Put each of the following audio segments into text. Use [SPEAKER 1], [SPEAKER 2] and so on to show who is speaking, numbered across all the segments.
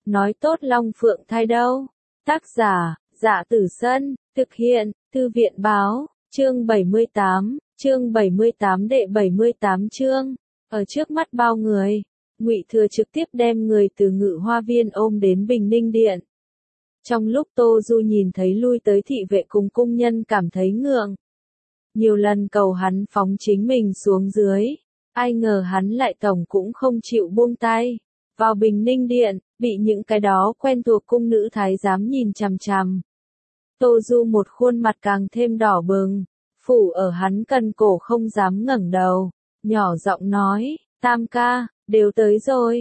[SPEAKER 1] nói tốt Long Phượng thai đâu. Tác giả, Dạ Tử Sân, thực hiện, Thư viện báo, chương 78 đệ 78 chương, ở trước mắt bao người, Ngụy Thừa trực tiếp đem người từ Ngự Hoa Viên ôm đến Bình Ninh Điện. Trong lúc Tô Du nhìn thấy lui tới thị vệ cùng cung nhân cảm thấy ngượng. Nhiều lần cầu hắn phóng chính mình xuống dưới, ai ngờ hắn lại tổng cũng không chịu buông tay. Vào Bình Ninh Điện, bị những cái đó quen thuộc cung nữ thái giám nhìn chằm chằm. Tô Du một khuôn mặt càng thêm đỏ bừng, phủ ở hắn cần cổ không dám ngẩng đầu, nhỏ giọng nói, Tam ca, đều tới rồi,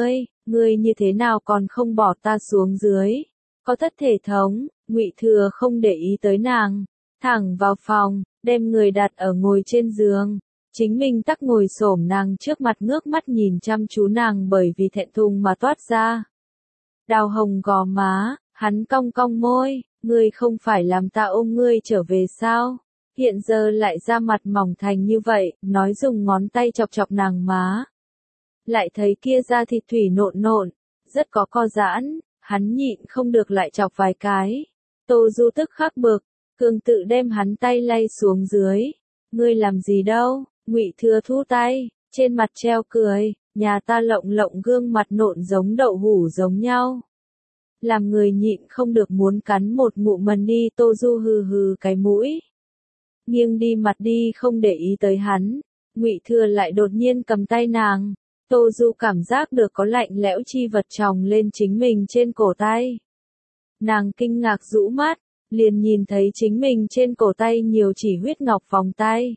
[SPEAKER 1] ngươi như thế nào còn không bỏ ta xuống dưới, có thất thể thống. Ngụy Thừa không để ý tới nàng, thẳng vào phòng, đem người đặt ở ngồi trên giường, chính mình tắc ngồi xổm nàng trước mặt ngước mắt nhìn chăm chú nàng bởi vì thẹn thùng mà toát ra đào hồng gò má, hắn cong cong môi, ngươi không phải làm ta ôm ngươi trở về sao, hiện giờ lại ra mặt mỏng thành như vậy, nói dùng ngón tay chọc chọc nàng má. Lại thấy kia da thịt thủy nộn nộn, rất có co giãn, hắn nhịn không được lại chọc vài cái. Tô Du tức khắc bực, cường tự đem hắn tay lay xuống dưới. Ngươi làm gì đâu? Ngụy Thừa thu tay, trên mặt treo cười, nhà ta lộng lộng gương mặt nộn giống đậu hũ giống nhau. Làm người nhịn không được muốn cắn một ngụm mần đi. Tô Du hừ hừ cái mũi, nghiêng đi mặt đi không để ý tới hắn. Ngụy Thừa lại đột nhiên cầm tay nàng. Tô Du cảm giác được có lạnh lẽo chi vật tròng lên chính mình trên cổ tay. Nàng kinh ngạc rũ mắt, liền nhìn thấy chính mình trên cổ tay nhiều chỉ huyết ngọc vòng tay.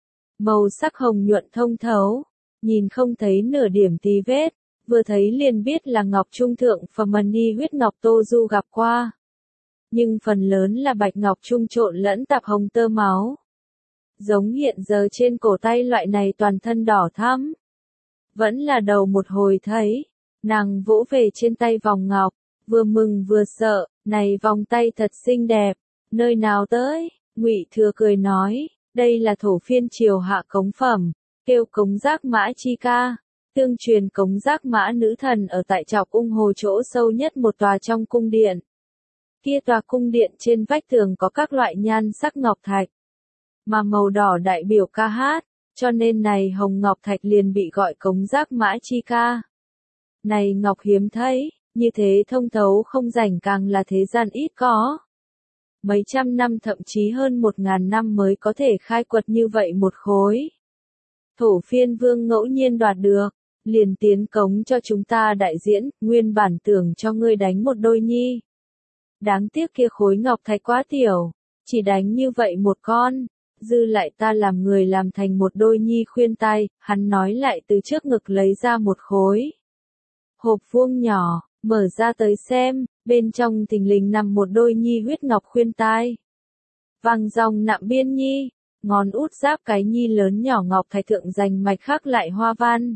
[SPEAKER 1] Màu sắc hồng nhuận thông thấu, nhìn không thấy nửa điểm tí vết, vừa thấy liền biết là ngọc trung thượng phẩm mani huyết ngọc Tô Du gặp qua. Nhưng phần lớn là bạch ngọc trung trộn lẫn tạp hồng tơ máu. Giống hiện giờ trên cổ tay loại này toàn thân đỏ thắm. Vẫn là đầu một hồi thấy, nàng vỗ về trên tay vòng ngọc, vừa mừng vừa sợ, này vòng tay thật xinh đẹp, nơi nào tới. Ngụy Thừa cười nói, đây là thổ phiên triều hạ cống phẩm, kêu Cống Giác Mã chi ca. Tương truyền Cống Giác Mã nữ thần ở tại Trọc Ung Hồ chỗ sâu nhất một tòa trong cung điện. Kia tòa cung điện trên vách tường có các loại nhan sắc ngọc thạch, mà màu đỏ đại biểu ca hát, cho nên này hồng ngọc thạch liền bị gọi Cống Giác Mã chi ca. Này ngọc hiếm thấy, như thế thông thấu không rảnh càng là thế gian ít có. Mấy trăm năm thậm chí hơn 1000 năm mới có thể khai quật như vậy một khối. Thổ phiên vương ngẫu nhiên đoạt được, liền tiến cống cho chúng ta đại diễn, nguyên bản tưởng cho ngươi đánh một đôi nhi. Đáng tiếc kia khối ngọc thạch quá tiểu, chỉ đánh như vậy một con, dư lại ta làm người làm thành một đôi nhi khuyên tai. Hắn nói lại từ trước ngực lấy ra một khối hộp vuông nhỏ, mở ra tới xem, bên trong thình lình nằm một đôi nhi huyết ngọc khuyên tai. Vàng dòng nạm biên nhi, ngón út giáp cái nhi lớn nhỏ ngọc thạch thượng dành mạch khắc lại hoa văn.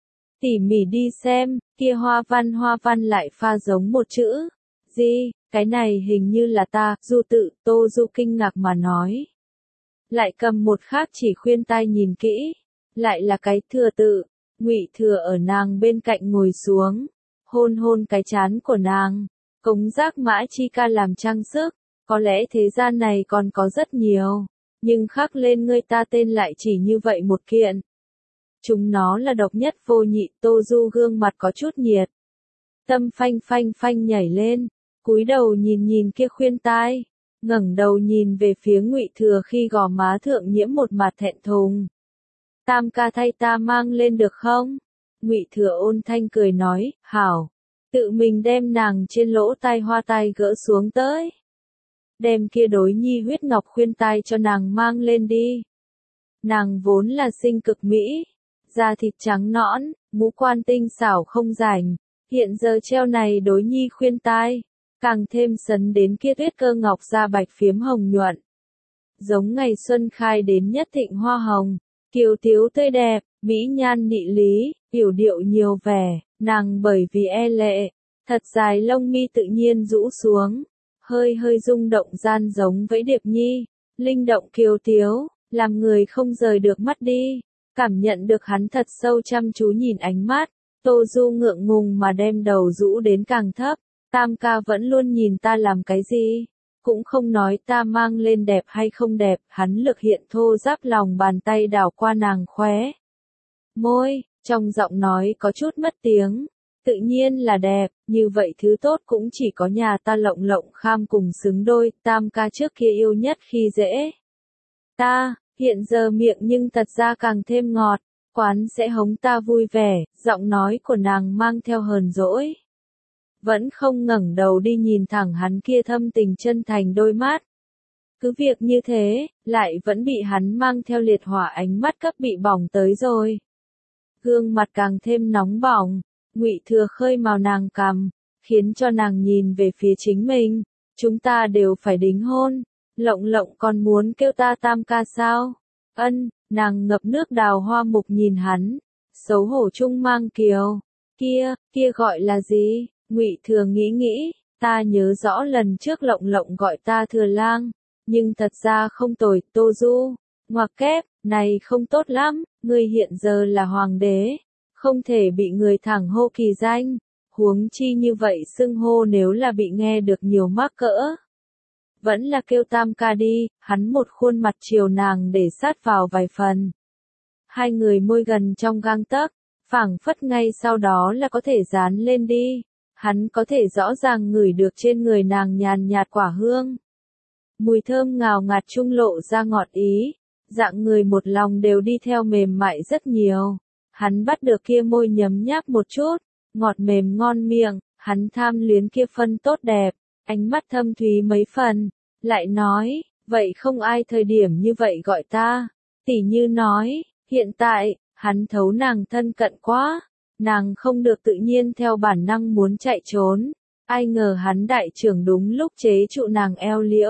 [SPEAKER 1] Tỉ mỉ đi xem, kia hoa văn lại pha giống một chữ. Gì, cái này hình như là ta, Du tự. Tô Du kinh ngạc mà nói. Lại cầm một khác chỉ khuyên tai nhìn kỹ, lại là cái Thừa tự. Ngụy Thừa ở nàng bên cạnh ngồi xuống, hôn hôn cái trán của nàng. Cống Giác Mã chi ca làm trang sức, có lẽ thế gian này còn có rất nhiều, nhưng khắc lên ngươi ta tên lại chỉ như vậy một kiện. Chúng nó là độc nhất vô nhị. Tô Du gương mặt có chút nhiệt, tâm phanh phanh phanh nhảy lên, cúi đầu nhìn kia khuyên tai, ngẩng đầu nhìn về phía Ngụy Thừa khi gò má thượng nhiễm một mặt thẹn thùng. Tam ca thay ta mang lên được không? Ngụy Thừa ôn thanh cười nói, hảo. Tự mình đem nàng trên lỗ tai hoa tai gỡ xuống tới. Đem kia đối nhi huyết ngọc khuyên tai cho nàng mang lên đi. Nàng vốn là sinh cực mỹ, da thịt trắng nõn, ngũ quan tinh xảo không rảnh, hiện giờ treo này đối nhi khuyên tai, càng thêm sấn đến kia tuyết cơ ngọc da bạch phiếm hồng nhuận. Giống ngày xuân khai đến nhất thịnh hoa hồng, kiều tiếu tươi đẹp, mỹ nhan nị lý, yểu điệu nhiều vẻ, nàng bởi vì e lệ, thật dài lông mi tự nhiên rũ xuống, hơi hơi rung động gian giống với điệp nhi, linh động kiều tiếu, làm người không rời được mắt đi, cảm nhận được hắn thật sâu chăm chú nhìn ánh mắt, Tô Du ngượng ngùng mà đem đầu rũ đến càng thấp, Tam ca vẫn luôn nhìn ta làm cái gì, cũng không nói ta mang lên đẹp hay không đẹp, hắn lực hiện thô ráp lòng bàn tay đảo qua nàng khóe môi, trong giọng nói có chút mất tiếng, tự nhiên là đẹp, như vậy thứ tốt cũng chỉ có nhà ta Lộng Lộng Kham cùng xứng đôi, Tam ca trước kia yêu nhất khi dễ ta, hiện giờ miệng nhưng thật ra càng thêm ngọt, quán sẽ hống ta vui vẻ, giọng nói của nàng mang theo hờn dỗi. Vẫn không ngẩng đầu đi nhìn thẳng hắn kia thâm tình chân thành đôi mắt. Cứ việc như thế, lại vẫn bị hắn mang theo liệt hỏa ánh mắt cấp bị bỏng tới rồi. Gương mặt càng thêm nóng bỏng, Ngụy Thừa khơi màu nàng cằm, khiến cho nàng nhìn về phía chính mình. Chúng ta đều phải đính hôn, Lộng Lộng còn muốn kêu ta Tam ca sao? Ân, nàng ngập nước đào hoa mục nhìn hắn, xấu hổ chung mang kiều. Kia gọi là gì? Ngụy Thừa nghĩ, ta nhớ rõ lần trước Lộng Lộng gọi ta Thừa Lang, nhưng thật ra không tồi, Tô Du. Ngoặc kép, này không tốt lắm, ngươi hiện giờ là hoàng đế, không thể bị người thẳng hô kỳ danh, huống chi như vậy xưng hô nếu là bị nghe được nhiều mắc cỡ. Vẫn là kêu Tam ca đi, hắn một khuôn mặt chiều nàng để sát vào vài phần. Hai người môi gần trong gang tấc, phảng phất ngay sau đó là có thể dán lên đi, hắn có thể rõ ràng ngửi được trên người nàng nhàn nhạt quả hương. Mùi thơm ngào ngạt trung lộ ra ngọt ý, dạng người một lòng đều đi theo mềm mại rất nhiều. Hắn bắt được kia môi nhấm nháp một chút, ngọt mềm ngon miệng, hắn tham luyến kia phân tốt đẹp, ánh mắt thâm thúy mấy phần, lại nói, vậy không ai thời điểm như vậy gọi ta, tỉ như nói, hiện tại, hắn thấu nàng thân cận quá, nàng không được tự nhiên theo bản năng muốn chạy trốn, ai ngờ hắn đại trưởng đúng lúc chế trụ nàng eo liễu.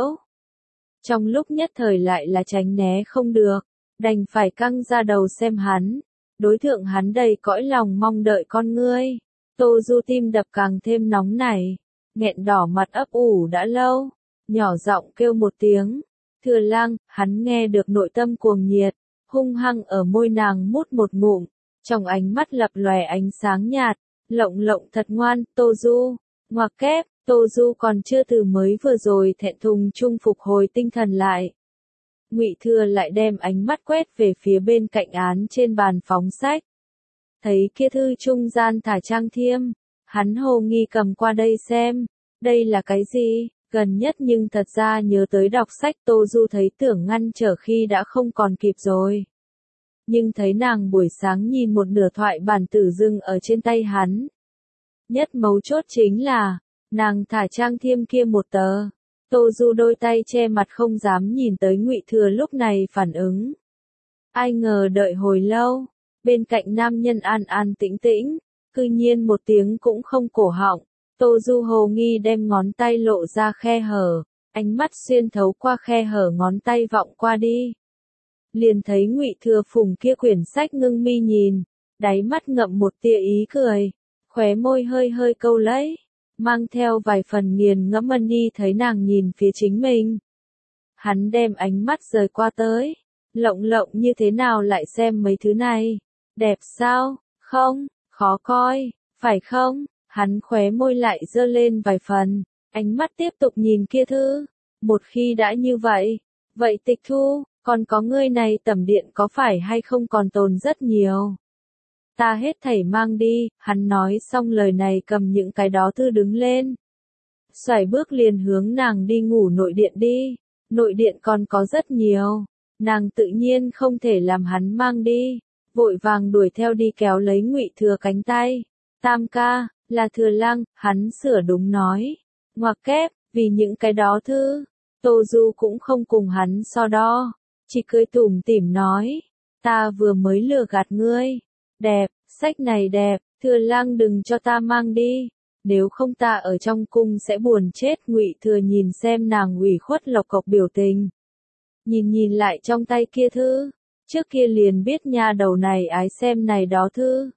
[SPEAKER 1] Trong lúc nhất thời lại là tránh né không được, đành phải căng ra đầu xem hắn, đối thượng hắn đầy cõi lòng mong đợi con ngươi. Tô Du tim đập càng thêm nóng nảy, nghẹn đỏ mặt ấp ủ đã lâu, nhỏ giọng kêu một tiếng, Thừa Lang, hắn nghe được nội tâm cuồng nhiệt, hung hăng ở môi nàng mút một ngụm, trong ánh mắt lập lòe ánh sáng nhạt, Lộng Lộng thật ngoan, Tô Du, ngoặc kép, Tô Du còn chưa từ mới vừa rồi thẹn thùng chung phục hồi tinh thần lại. Ngụy Thừa lại đem ánh mắt quét về phía bên cạnh án trên bàn phóng sách. Thấy kia thư trung gian thả trang thiêm, hắn hồ nghi cầm qua đây xem, đây là cái gì, gần nhất nhưng thật ra nhớ tới đọc sách Tô Du thấy tưởng ngăn trở khi đã không còn kịp rồi. Nhưng thấy nàng buổi sáng nhìn một nửa thoại bản tử dưng ở trên tay hắn. Nhất mấu chốt chính là, nàng thả trang thiêm kia một tờ. Tô Du đôi tay che mặt không dám nhìn tới Ngụy Thừa lúc này phản ứng. Ai ngờ đợi hồi lâu, bên cạnh nam nhân an an tĩnh tĩnh, cư nhiên một tiếng cũng không cổ họng. Tô Du hồ nghi đem ngón tay lộ ra khe hở, ánh mắt xuyên thấu qua khe hở ngón tay vọng qua đi. Liền thấy Ngụy Thừa phùng kia quyển sách ngưng mi nhìn, đáy mắt ngậm một tia ý cười, khóe môi hơi hơi câu lấy, mang theo vài phần nghiền ngẫm ân đi thấy nàng nhìn phía chính mình. Hắn đem ánh mắt rời qua tới, Lộng Lộng như thế nào lại xem mấy thứ này, đẹp sao, không, khó coi, phải không, hắn khóe môi lại dơ lên vài phần, ánh mắt tiếp tục nhìn kia thư, một khi đã như vậy, vậy tịch thu, còn có ngươi này tẩm điện có phải hay không còn tồn rất nhiều. Ta hết thảy mang đi, hắn nói xong lời này cầm những cái đó thư đứng lên. Xoài bước liền hướng nàng đi ngủ nội điện đi, nội điện còn có rất nhiều, nàng tự nhiên không thể làm hắn mang đi, vội vàng đuổi theo đi kéo lấy Ngụy Thừa cánh tay. Tam ca, là Thừa Lang, hắn sửa đúng nói. Ngoặc kép, vì những cái đó thư, Tô Du cũng không cùng hắn so đo, chỉ cười tủm tỉm nói, ta vừa mới lừa gạt ngươi. Đẹp, sách này đẹp, Thừa Lang đừng cho ta mang đi, nếu không ta ở trong cung sẽ buồn chết. Ngụy Thừa nhìn xem nàng ủy khuất lộc cộc biểu tình. Nhìn lại trong tay kia thư, trước kia liền biết nha đầu này ái xem này đó thư.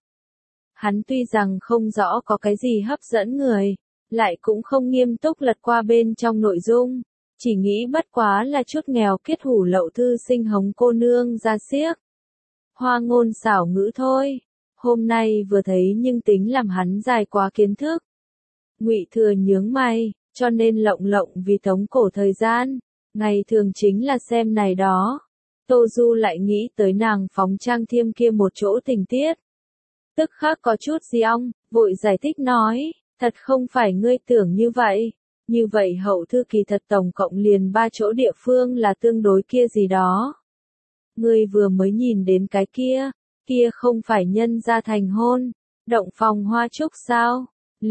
[SPEAKER 1] Hắn tuy rằng không rõ có cái gì hấp dẫn người, lại cũng không nghiêm túc lật qua bên trong nội dung, chỉ nghĩ bất quá là chút nghèo kiết hủ lậu thư sinh hống cô nương ra xiếc. Hoa ngôn xảo ngữ thôi, Hôm nay vừa thấy nhưng tính làm hắn dài quá kiến thức. Ngụy Thừa nhướng mày, cho nên lộng lộng vì tống cổ thời gian, ngày thường chính là xem này đó. Tô Du lại nghĩ tới nàng phóng trang thiêm kia một chỗ tình tiết. Tức khắc có chút gì ong, vội giải thích nói, thật không phải ngươi tưởng như vậy. Như vậy hậu thư kỳ thật tổng cộng liền 3 chỗ địa phương là tương đối kia gì đó. Ngươi vừa mới nhìn đến cái kia, kia không phải nhân gia thành hôn, động phòng hoa trúc sao?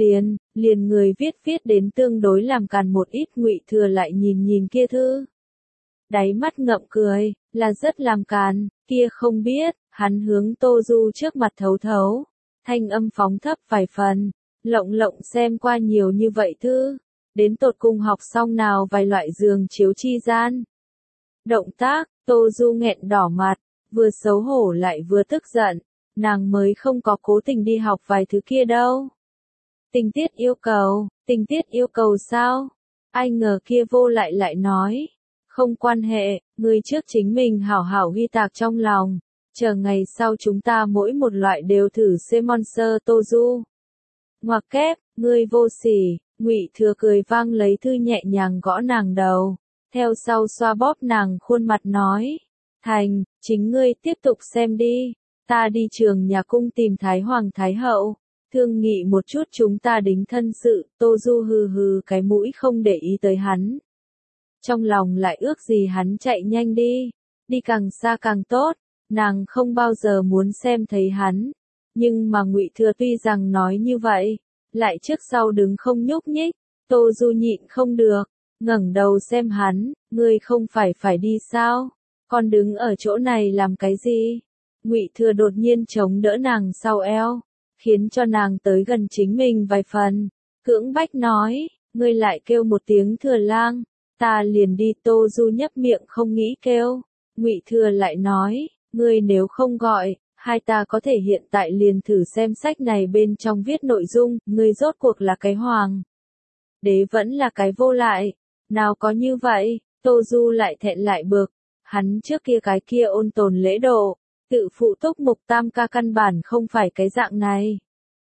[SPEAKER 1] Liền người viết đến tương đối làm càn một ít. Ngụy Thừa lại nhìn kia thư. Đáy mắt ngậm cười, là rất làm càn, kia không biết, hắn hướng Tô Du trước mặt thấu thấu, thanh âm phóng thấp vài phần, lộng lộng xem qua nhiều như vậy thư, đến tột cùng học xong nào vài loại giường chiếu chi gian. Động tác, Tô Du nghẹn đỏ mặt, vừa xấu hổ lại vừa tức giận, nàng mới không có cố tình đi học vài thứ kia đâu. Tình tiết yêu cầu sao? Ai ngờ kia vô lại nói. Không quan hệ, ngươi trước chính mình hảo hảo ghi tạc trong lòng, chờ ngày sau chúng ta mỗi một loại đều thử xem Monster. Tô Du. Ngoặc kép, ngươi vô sỉ. Ngụy Thừa cười vang lấy thư nhẹ nhàng gõ nàng đầu, theo sau xoa bóp nàng khuôn mặt nói, thành, chính ngươi tiếp tục xem đi, ta đi trường nhà cung tìm Thái Hoàng Thái Hậu, thương nghị một chút chúng ta đính thân sự. Tô Du hừ hừ cái mũi không để ý tới hắn. Trong lòng lại ước gì hắn chạy nhanh đi càng xa càng tốt, nàng không bao giờ muốn xem thấy hắn. Nhưng mà Ngụy Thừa tuy rằng nói như vậy, lại trước sau đứng không nhúc nhích. Tô Du nhịn không được, ngẩng đầu xem hắn, ngươi không phải đi sao? Còn đứng ở chỗ này làm cái gì? Ngụy Thừa đột nhiên chống đỡ nàng sau eo, khiến cho nàng tới gần chính mình vài phần, cưỡng bách nói, ngươi lại kêu một tiếng Thừa lang, ta liền đi. Tô Du nhấp miệng không nghĩ kêu. Ngụy Thừa lại nói, ngươi nếu không gọi, hai ta có thể hiện tại liền thử xem sách này bên trong viết nội dung, ngươi rốt cuộc là cái hoàng đế vẫn là cái vô lại, nào có như vậy. Tô Du lại thẹn lại bực, hắn trước kia cái kia ôn tồn lễ độ, tự phụ túc mục tam ca căn bản không phải cái dạng này.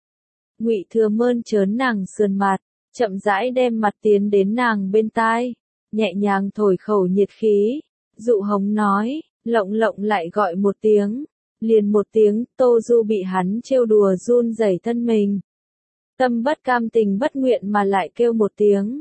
[SPEAKER 1] Ngụy Thừa mơn trớn nàng sườn mặt, chậm rãi đem mặt tiến đến nàng bên tai, nhẹ nhàng thổi khẩu nhiệt khí, dụ hống nói, lộng lộng lại gọi một tiếng, liền một tiếng. Tô Du bị hắn trêu đùa run rẩy thân mình, tâm bất cam tình bất nguyện mà lại kêu một tiếng,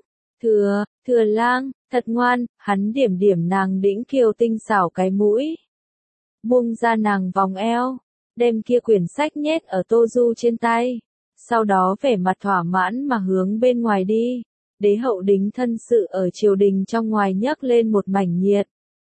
[SPEAKER 1] Thừa lang, thật ngoan. Hắn điểm điểm nàng đĩnh kiều tinh xảo cái mũi, buông ra nàng vòng eo, đem kia quyển sách nhét ở Tô Du trên tay, sau đó vẻ mặt thỏa mãn mà hướng bên ngoài đi. Đế hậu đính thân sự ở triều đình trong ngoài nhấc lên một mảnh nhiệt.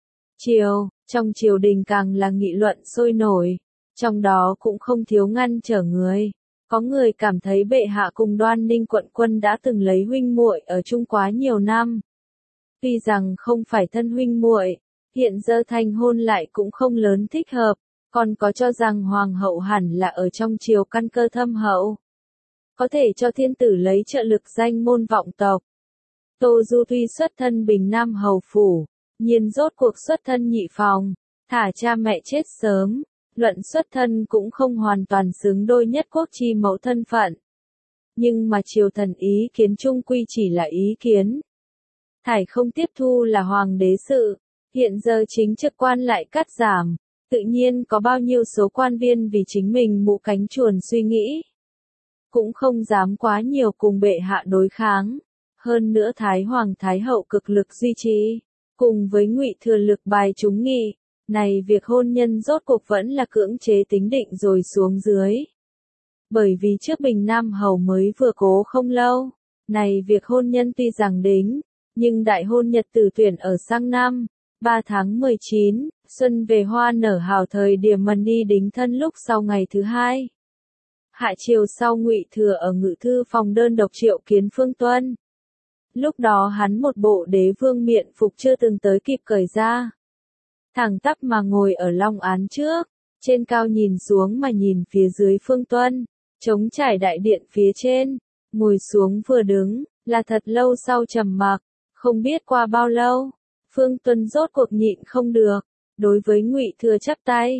[SPEAKER 1] Trong triều đình càng là nghị luận sôi nổi, trong đó cũng không thiếu ngăn trở người. Có người cảm thấy bệ hạ cùng Đoan Ninh quận quân đã từng lấy huynh muội ở chung quá nhiều năm. Tuy rằng không phải thân huynh muội, hiện giờ thành hôn lại cũng không lớn thích hợp, còn có cho rằng hoàng hậu hẳn là ở trong triều căn cơ thâm hậu, có thể cho thiên tử lấy trợ lực danh môn vọng tộc. Tô Du tuy xuất thân Bình Nam hầu phủ, nhiên rốt cuộc xuất thân nhị phòng, thả cha mẹ chết sớm, luận xuất thân cũng không hoàn toàn xứng đôi nhất quốc chi mẫu thân phận. Nhưng mà triều thần ý kiến chung quy chỉ là ý kiến, thải không tiếp thu là hoàng đế sự. Hiện giờ chính trực quan lại cắt giảm, tự nhiên có bao nhiêu số quan viên vì chính mình mũ cánh chuồn suy nghĩ, cũng không dám quá nhiều cùng bệ hạ đối kháng. Hơn nữa Thái Hoàng Thái Hậu cực lực duy trì, cùng với Ngụy Thừa lực bài chúng nghị, này việc hôn nhân rốt cuộc vẫn là cưỡng chế tính định rồi xuống dưới. Bởi vì trước Bình Nam hầu mới vừa cố không lâu, này việc hôn nhân tuy rằng đính, nhưng đại hôn nhật tử tuyển ở sang năm 3 tháng 19, xuân về hoa nở hào thời điểm mần đi đính thân lúc sau ngày thứ hai. Hạ chiều sau Ngụy Thừa ở ngự thư phòng đơn độc triệu kiến Phương Tuân. Lúc đó hắn một bộ đế vương miện phục chưa từng tới kịp cởi ra, thẳng tắp mà ngồi ở long án trước, trên cao nhìn xuống mà nhìn phía dưới Phương Tuân, trống trải đại điện phía trên, ngồi xuống vừa đứng, là thật lâu sau trầm mặc, không biết qua bao lâu, Phương Tuân rốt cuộc nhịn không được, đối với Ngụy Thừa chắp tay,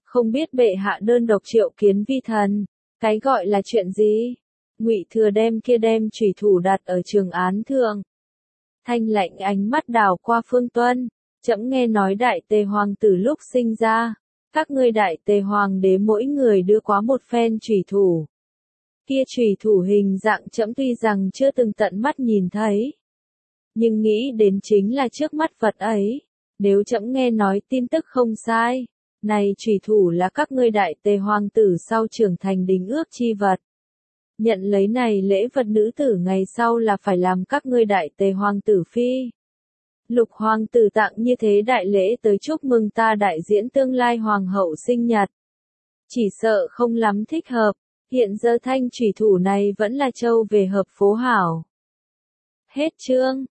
[SPEAKER 1] Không biết bệ hạ đơn độc triệu kiến vi thần, cái gọi là chuyện gì? Ngụy Thừa đem chủy thủ đặt ở trường án thượng. Thanh lạnh ánh mắt đảo qua Phương Tuân, trẫm nghe nói đại tề hoàng tử lúc sinh ra, các ngươi đại tề hoàng đế mỗi người đưa quá một phen chủy thủ. Kia chủy thủ hình dạng trẫm tuy rằng chưa từng tận mắt nhìn thấy, nhưng nghĩ đến chính là trước mắt vật ấy, nếu trẫm nghe nói tin tức không sai, này chủy thủ là các ngươi đại tề hoàng tử sau trưởng thành đính ước chi vật. Nhận lấy này lễ vật nữ tử ngày sau là phải làm các ngươi đại tề hoàng tử phi. Lục hoàng tử tặng như thế đại lễ tới chúc mừng ta đại diễn tương lai hoàng hậu sinh nhật. Chỉ sợ không lắm thích hợp, hiện giờ thanh chủy thủ này vẫn là châu về hợp phố hảo. Hết chương.